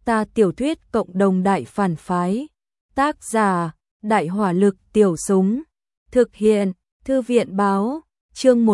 Ta tiểu thuyết cộng đồng đại phản phái. Tác giả: Đại hỏa lực tiểu súng. Thực hiện: Thư viện báo. Chương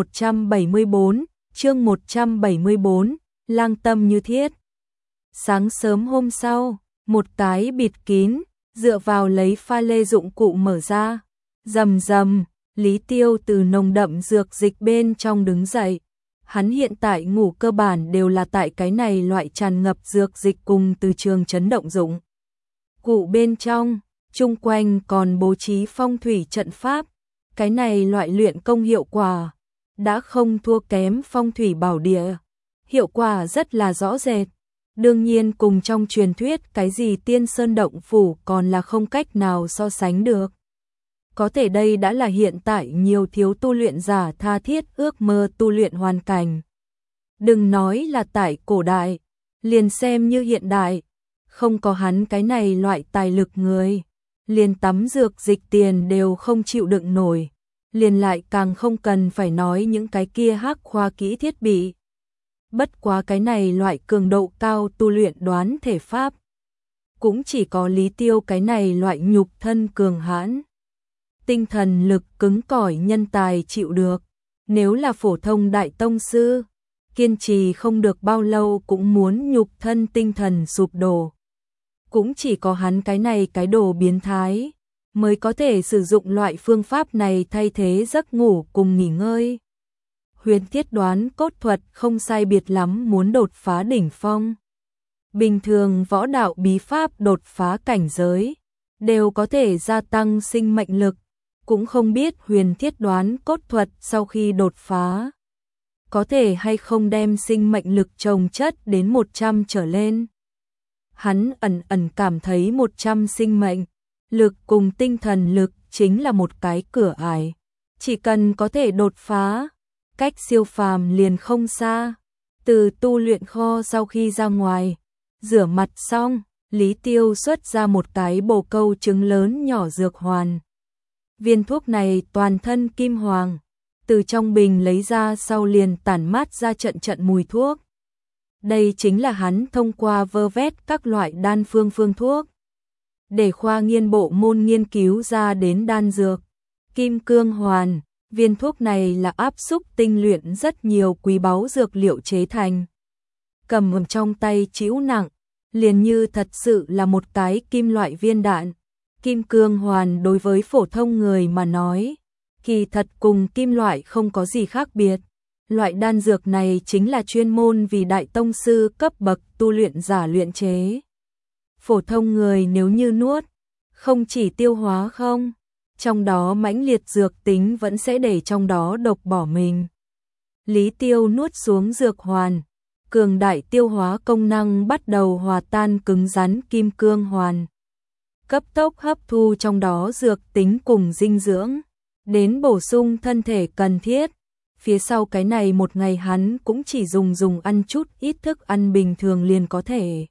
174, lang tâm như thiết. Sáng sớm hôm sau, một cái bịt kín, dựa vào lấy pha lê dụng cụ mở ra. Rầm rầm, Lý Tiêu từ nồng đậm dược dịch bên trong đứng dậy. Hắn hiện tại ngủ cơ bản đều là tại cái này loại tràn ngập dược dịch cùng từ trường chấn động dụng cụ bên trong, chung quanh còn bố trí phong thủy trận pháp. Cái này loại luyện công hiệu quả đã không thua kém phong thủy bảo địa, hiệu quả rất là rõ rệt. Đương nhiên cùng trong truyền thuyết cái gì Tiên Sơn Động Phủ còn là không cách nào so sánh được. Có thể đây đã là hiện tại nhiều thiếu tu luyện giả tha thiết ước mơ tu luyện hoàn cảnh. Đừng nói là tại cổ đại, liền xem như hiện đại, không có hắn cái này loại tài lực người, liền tắm dược dịch tiền đều không chịu đựng nổi, liền lại càng không cần phải nói những cái kia hắc khoa kỹ thiết bị. Bất quá cái này loại cường độ cao tu luyện đoán thể pháp, cũng chỉ có Lý Tiêu cái này loại nhục thân cường hãn, tinh thần lực cứng cỏi nhân tài chịu được. Nếu là phổ thông đại tông sư, kiên trì không được bao lâu cũng muốn nhục thân tinh thần sụp đổ. Cũng chỉ có hắn cái này cái đồ biến thái mới có thể sử dụng loại phương pháp này thay thế giấc ngủ cùng nghỉ ngơi. Huyền thiết đoán cốt thuật không sai biệt lắm muốn đột phá đỉnh phong. Bình thường võ đạo bí pháp đột phá cảnh giới đều có thể gia tăng sinh mệnh lực, cũng không biết huyền thiết đoán cốt thuật sau khi đột phá có thể hay không đem sinh mệnh lực chồng chất đến 100 trở lên. Hắn ẩn ẩn cảm thấy 100 sinh mệnh lực cùng tinh thần lực chính là một cái cửa ải, chỉ cần có thể đột phá, cách siêu phàm liền không xa. Từ tu luyện kho sau khi ra ngoài, rửa mặt xong, Lý Tiêu xuất ra một cái bồ câu trứng lớn nhỏ dược hoàn. Viên thuốc này toàn thân kim hoàng, từ trong bình lấy ra sau liền tản mát ra trận trận mùi thuốc. Đây chính là hắn thông qua vơ vét các loại đan phương thuốc, để khoa nghiên bộ môn nghiên cứu ra đến đan dược. Kim cương hoàn, viên thuốc này là áp xúc tinh luyện rất nhiều quý báu dược liệu chế thành. Cầm trong tay chịu nặng, liền như thật sự là một cái kim loại viên đạn. Kim cương hoàn đối với phổ thông người mà nói, kỳ thật cùng kim loại không có gì khác biệt. Loại đan dược này chính là chuyên môn vì đại tông sư cấp bậc tu luyện giả luyện chế. Phổ thông người nếu như nuốt, không chỉ tiêu hóa không, trong đó mãnh liệt dược tính vẫn sẽ để trong đó độc bỏ mình. Lý Tiêu nuốt xuống dược hoàn, cường đại tiêu hóa công năng bắt đầu hòa tan cứng rắn kim cương hoàn, cấp tốc hấp thu trong đó dược tính cùng dinh dưỡng, đến bổ sung thân thể cần thiết. Phía sau cái này một ngày hắn cũng chỉ dùng ăn chút ít thức ăn bình thường liền có thể.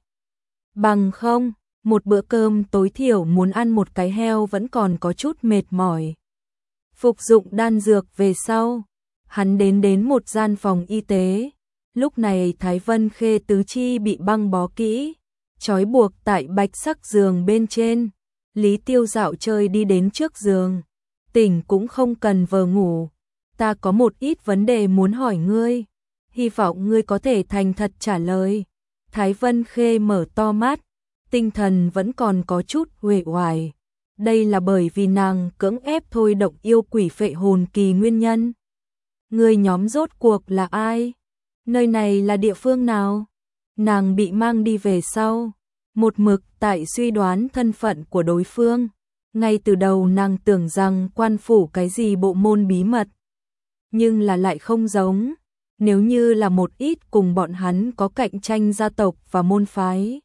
Bằng không, một bữa cơm tối thiểu muốn ăn một cái heo vẫn còn có chút mệt mỏi. Phục dụng đan dược về sau, hắn đến một gian phòng y tế. Lúc này Thái Vân Khê tứ chi bị băng bó kỹ, trói buộc tại bạch sắc giường bên trên. Lý Tiêu dạo chơi đi đến trước giường, tỉnh cũng không cần vờ ngủ. Ta có một ít vấn đề muốn hỏi ngươi, hy vọng ngươi có thể thành thật trả lời. Thái Vân Khê mở to mắt, tinh thần vẫn còn có chút uể oải. Đây là bởi vì nàng cưỡng ép thôi động yêu quỷ phệ hồn kỳ nguyên nhân. Ngươi nhóm rốt cuộc là ai? Nơi này là địa phương nào? Nàng bị mang đi về sau, một mực tại suy đoán thân phận của đối phương. Ngay từ đầu nàng tưởng rằng quan phủ cái gì bộ môn bí mật, nhưng là lại không giống. Nếu như là một ít cùng bọn hắn có cạnh tranh gia tộc và môn phái,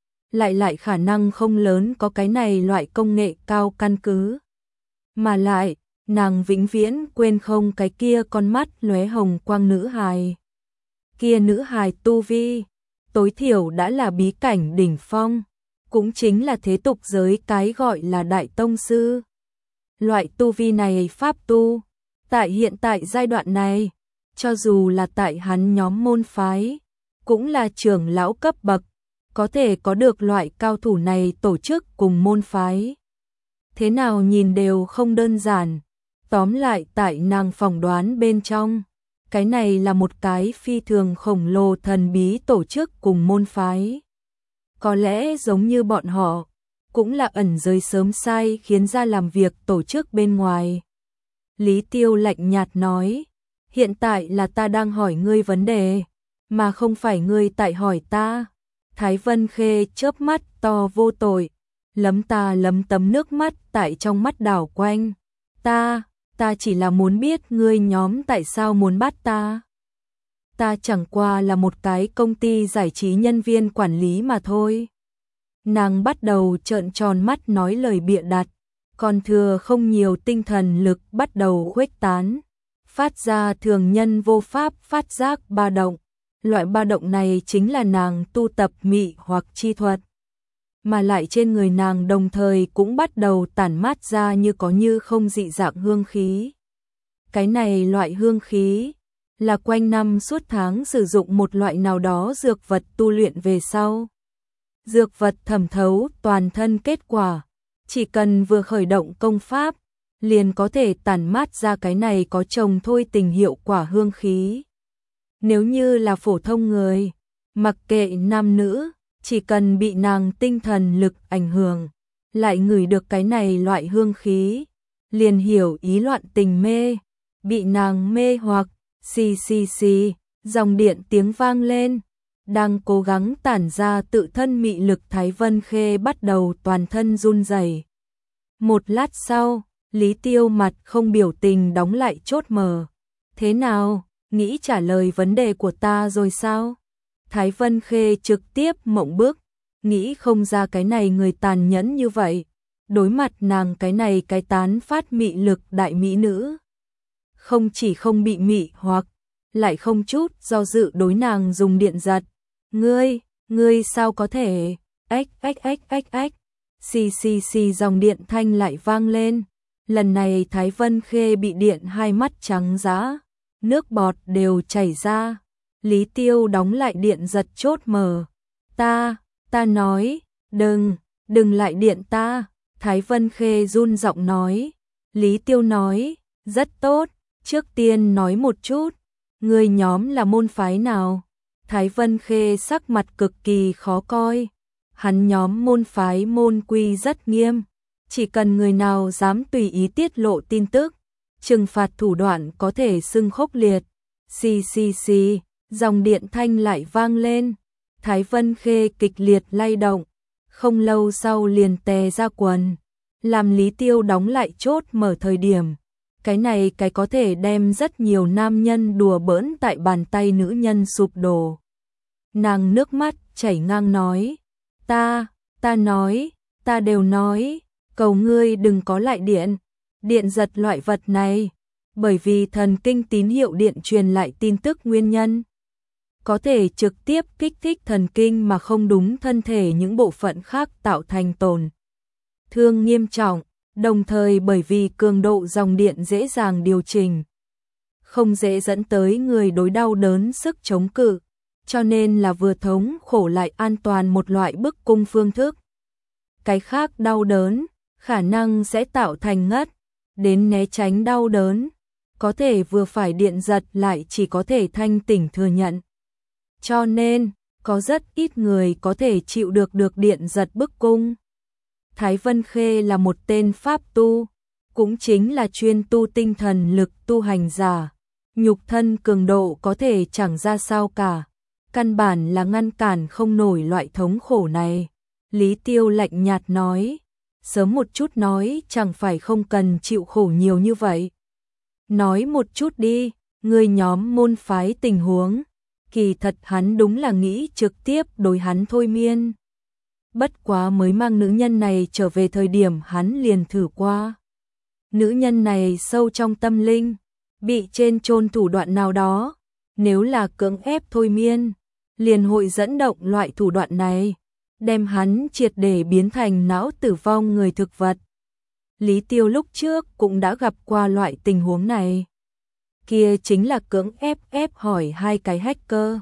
lại khả năng không lớn có cái này loại công nghệ cao căn cứ. Mà lại, nàng vĩnh viễn quên không cái kia con mắt lóe hồng quang nữ hài. Kia nữ hài tu vi, tối thiểu đã là bí cảnh đỉnh phong, cũng chính là thế tục giới cái gọi là đại tông sư. Loại tu vi này pháp tu, tại hiện tại giai đoạn này, cho dù là tại hắn nhóm môn phái, cũng là trưởng lão cấp bậc, có thể có được loại cao thủ này tổ chức cùng môn phái. Thế nào nhìn đều không đơn giản. Tóm lại tại nàng phỏng đoán bên trong, cái này là một cái phi thường khổng lồ thần bí tổ chức cùng môn phái. Có lẽ giống như bọn họ, cũng là ẩn giới sớm sai khiến ra làm việc tổ chức bên ngoài. Lý Tiêu lạnh nhạt nói, hiện tại là ta đang hỏi ngươi vấn đề, mà không phải ngươi tại hỏi ta. Thái Vân Khê chớp mắt to vô tội, lấm tấm nước mắt tại trong mắt đảo quanh. Ta chỉ là muốn biết ngươi nhóm tại sao muốn bắt ta. Ta chẳng qua là một cái công ty giải trí nhân viên quản lý mà thôi. Nàng bắt đầu trợn tròn mắt nói lời bịa đặt, còn thừa không nhiều tinh thần lực bắt đầu khuếch tán, phát ra thường nhân vô pháp phát giác ba động. Loại ba động này chính là nàng tu tập mị hoặc chi thuật, mà lại trên người nàng đồng thời cũng bắt đầu tản mát ra như có như không dị dạng hương khí. Cái này loại hương khí là quanh năm suốt tháng sử dụng một loại nào đó dược vật tu luyện về sau. Dược vật thẩm thấu toàn thân kết quả, chỉ cần vừa khởi động công pháp, liền có thể tản mát ra cái này có chồng thôi tình hiệu quả hương khí. Nếu như là phổ thông người, mặc kệ nam nữ, chỉ cần bị nàng tinh thần lực ảnh hưởng, lại ngửi được cái này loại hương khí, liền hiểu ý loạn tình mê, bị nàng mê hoặc, xì xì xì, dòng điện tiếng vang lên, đang cố gắng tản ra tự thân mị lực Thái Vân Khê bắt đầu toàn thân run rẩy. Một lát sau, Lý Tiêu mặt không biểu tình đóng lại chốt mở. Thế nào, nghĩ trả lời vấn đề của ta rồi sao? Thái Vân Khê trực tiếp mộng bức, nghĩ không ra cái này người tàn nhẫn như vậy. Đối mặt nàng cái này cái tán phát mị lực đại mỹ nữ. Không chỉ không bị mị hoặc, lại không chút do dự đối nàng dùng điện giật. Ngươi sao có thể? Ách. Xì dòng điện thanh lại vang lên. Lần này Thái Vân Khê bị điện hai mắt trắng dã, nước bọt đều chảy ra. Lý Tiêu đóng lại điện giật chốt mở. Ta nói, đừng lại điện ta. Thái Vân Khê run giọng nói. Lý Tiêu nói, rất tốt, trước tiên nói một chút, người nhóm là môn phái nào? Thái Vân Khê sắc mặt cực kỳ khó coi. Hắn nhóm môn phái môn quy rất nghiêm, chỉ cần người nào dám tùy ý tiết lộ tin tức, trừng phạt thủ đoạn có thể xưng khốc liệt. Xì, dòng điện thanh lại vang lên. Thái Vân Khê kịch liệt lay động, không lâu sau liền tè ra quần, làm Lý Tiêu đóng lại chốt mở thời điểm. Cái này cái có thể đem rất nhiều nam nhân đùa bỡn tại bàn tay nữ nhân sụp đổ. Nàng nước mắt chảy ngang nói, ta đều nói, cầu ngươi đừng có lại điện giật loại vật này, bởi vì thần kinh tín hiệu điện truyền lại tin tức nguyên nhân. Có thể trực tiếp kích thích thần kinh mà không đúng thân thể những bộ phận khác tạo thành tổn thương nghiêm trọng, đồng thời bởi vì cường độ dòng điện dễ dàng điều chỉnh, không dễ dẫn tới người đối đau đớn sức chống cự, cho nên là vừa thống khổ lại an toàn một loại bức cung phương thức. Cái khác đau đớn, khả năng sẽ tạo thành ngất, đến né tránh đau đớn, có thể vừa phải điện giật lại chỉ có thể thanh tỉnh thừa nhận. Cho nên, có rất ít người có thể chịu được điện giật bức cung. Thái Vân Khê là một tên pháp tu, cũng chính là chuyên tu tinh thần lực tu hành giả, nhục thân cường độ có thể chẳng ra sao cả, căn bản là ngăn cản không nổi loại thống khổ này. Lý Tiêu lạnh nhạt nói, sớm một chút nói chẳng phải không cần chịu khổ nhiều như vậy. Nói một chút đi, người nhóm môn phái tình huống. Kỳ thật hắn đúng là nghĩ trực tiếp đối hắn thôi miên. Bất quá mới mang nữ nhân này trở về thời điểm hắn liền thử qua. Nữ nhân này sâu trong tâm linh, bị trên chôn thủ đoạn nào đó, nếu là cưỡng ép thôi miên, liền hội dẫn động loại thủ đoạn này, đem hắn triệt để biến thành não tử vong người thực vật. Lý Tiêu lúc trước cũng đã gặp qua loại tình huống này. Kia chính là cưỡng ép hỏi hai cái hacker,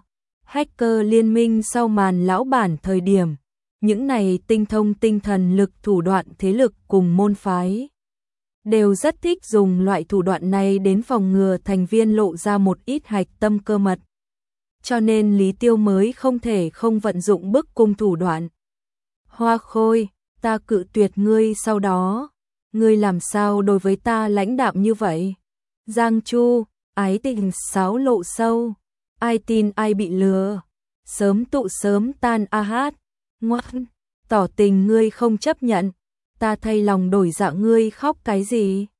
hacker liên minh sau màn lão bản thời điểm, những này tinh thông tinh thần lực thủ đoạn thế lực cùng môn phái. Đều rất thích dùng loại thủ đoạn này đến phòng ngừa thành viên lộ ra một ít hạch tâm cơ mật. Cho nên Lý Tiêu mới không thể không vận dụng bức cung thủ đoạn. Hoa Khôi, ta cự tuyệt ngươi sau đó. Ngươi làm sao đối với ta lãnh đạm như vậy? Giang Chu, ái tình xáo lộ sâu. Ai tin ai bị lừa. Sớm tụ sớm tan a hát. Ngoan, tỏ tình ngươi không chấp nhận. Ta thay lòng đổi dạ ngươi khóc cái gì?